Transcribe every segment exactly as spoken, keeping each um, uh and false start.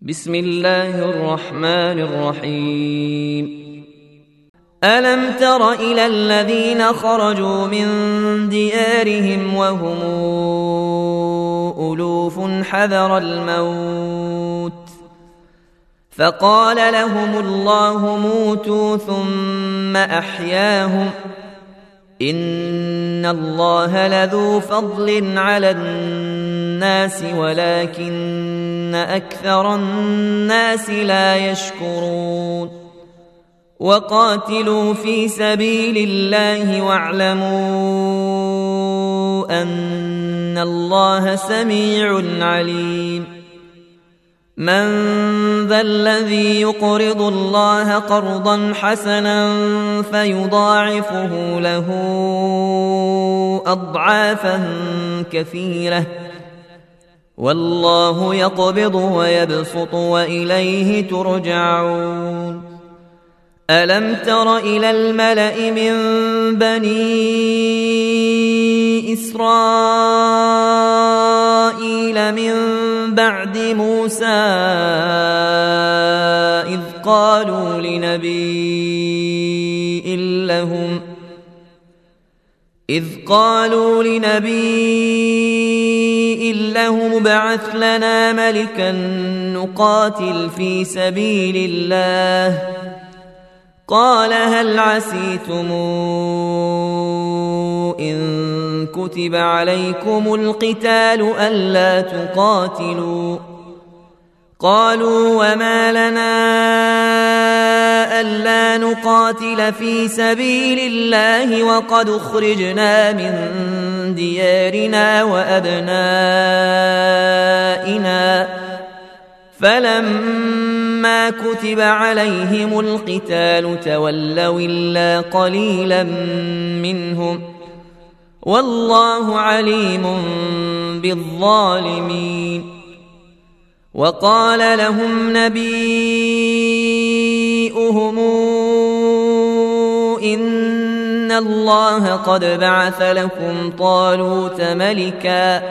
بسم الله الرحمن الرحيم. ألم تر إلى الذين خرجوا من ديارهم وهم ألوف حذر الموت فقال لهم الله موتوا ثم أحياهم إن الله لذو فضل على الناس ولكن أكثر الناس لا يشكرون. وقاتلوا في سبيل الله واعلموا أن الله سميع عليم. من ذا الذي يقرض الله قرضا حسنا فيضاعفه له أضعافا كثيرة والله يقبض ويبسط وإليه ترجعون. ألم تر إلى الملأ من بني إسرائيل من بعد موسى إذ قالوا لنبي لهم إذ قالوا لنبي لهم ابعث لنا ملكا نقاتل في سبيل الله قال هل عسيتم إن كتب عليكم القتال ألا تقاتلوا قالوا وما لنا ألا نقاتل في سبيل الله وقد أخرجنا من ديارنا وأبنائنا فلما كتب عليهم القتال تولوا إلا قليلا منهم والله عليم بالظالمين. وقال لهم نبيؤهم إن الله قد بعث لكم طالوت ملكا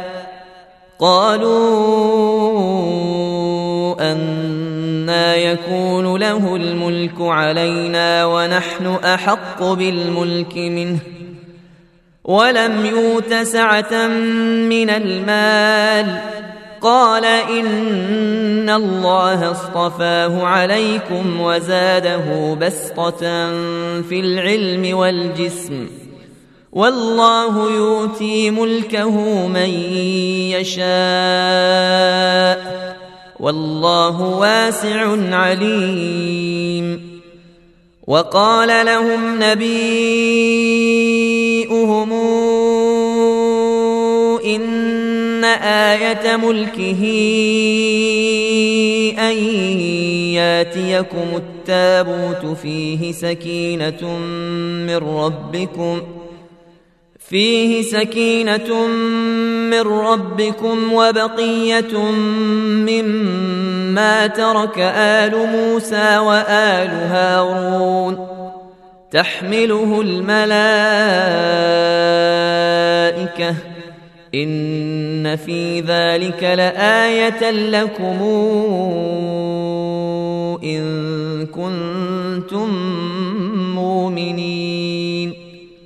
قالوا أنى يكون له الملك علينا ونحن أحق بالملك منه ولم يؤت سعة من المال قال إن الله اصطفاه عليكم وزاده بسطة في العلم والجسم والله يؤتي ملكه من يشاء والله واسع عليم. وقال لهم نبيؤهم إن آية ملكه أن ياتيكم التابوت فيه سكينة من ربكم فيه سكينة من ربكم وبقية مما ترك آل موسى وآل هارون تحمله الملائكة إن في ذلك لآية لكم إن كنتم مؤمنين.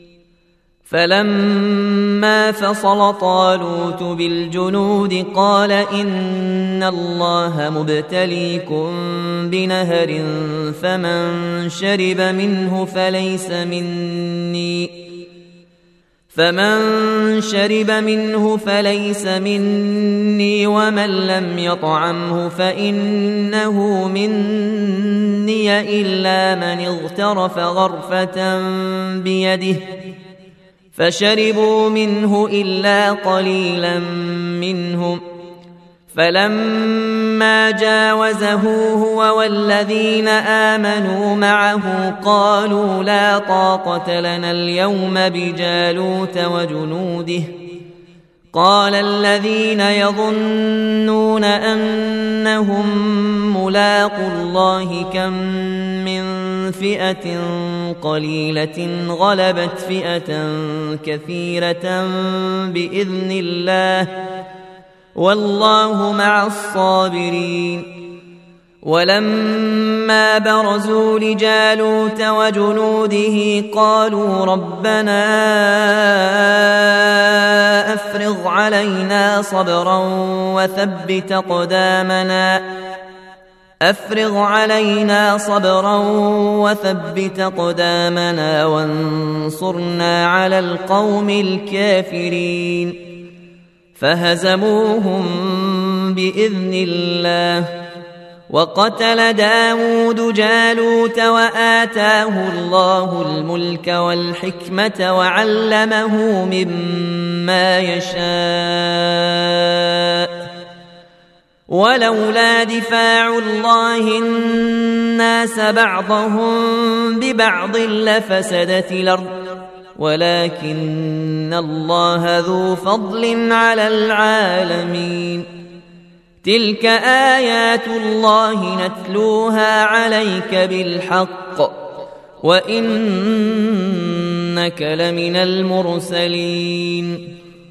فلما فصل طالوت بالجنود قال إن الله مبتليكم بنهر فمن شرب منه فليس مني فمن شرب منه فليس مني ومن لم يطعمه فإنه مني إلا من اغترف غرفة بيده فشربوا منه إلا قليلا منهم فلما جاوزه هو والذين آمنوا معه قالوا لا طاقة لنا اليوم بجالوت وجنوده قال الذين يظنون أنهم ملاقو الله كم من فئة قليلة غلبت فئة كثيرة بإذن الله والله مع الصابرين. ولما برزوا لجالوت وجنوده قالوا ربنا أفرغ علينا صبرا وثبت أقدامنا أفرغ علينا صبرا وثبت أقدامنا وانصرنا على القوم الكافرين فهزموهم بإذن الله وقتل داود جالوت وآتاه الله الملك والحكمة وعلمه مما يشاء ولولا دفاع الله الناس بعضهم ببعض لفسدت الأرض ولكن الله ذو فضل على العالمين تلك آيات الله نتلوها عليك بالحق وإنك لمن المرسلين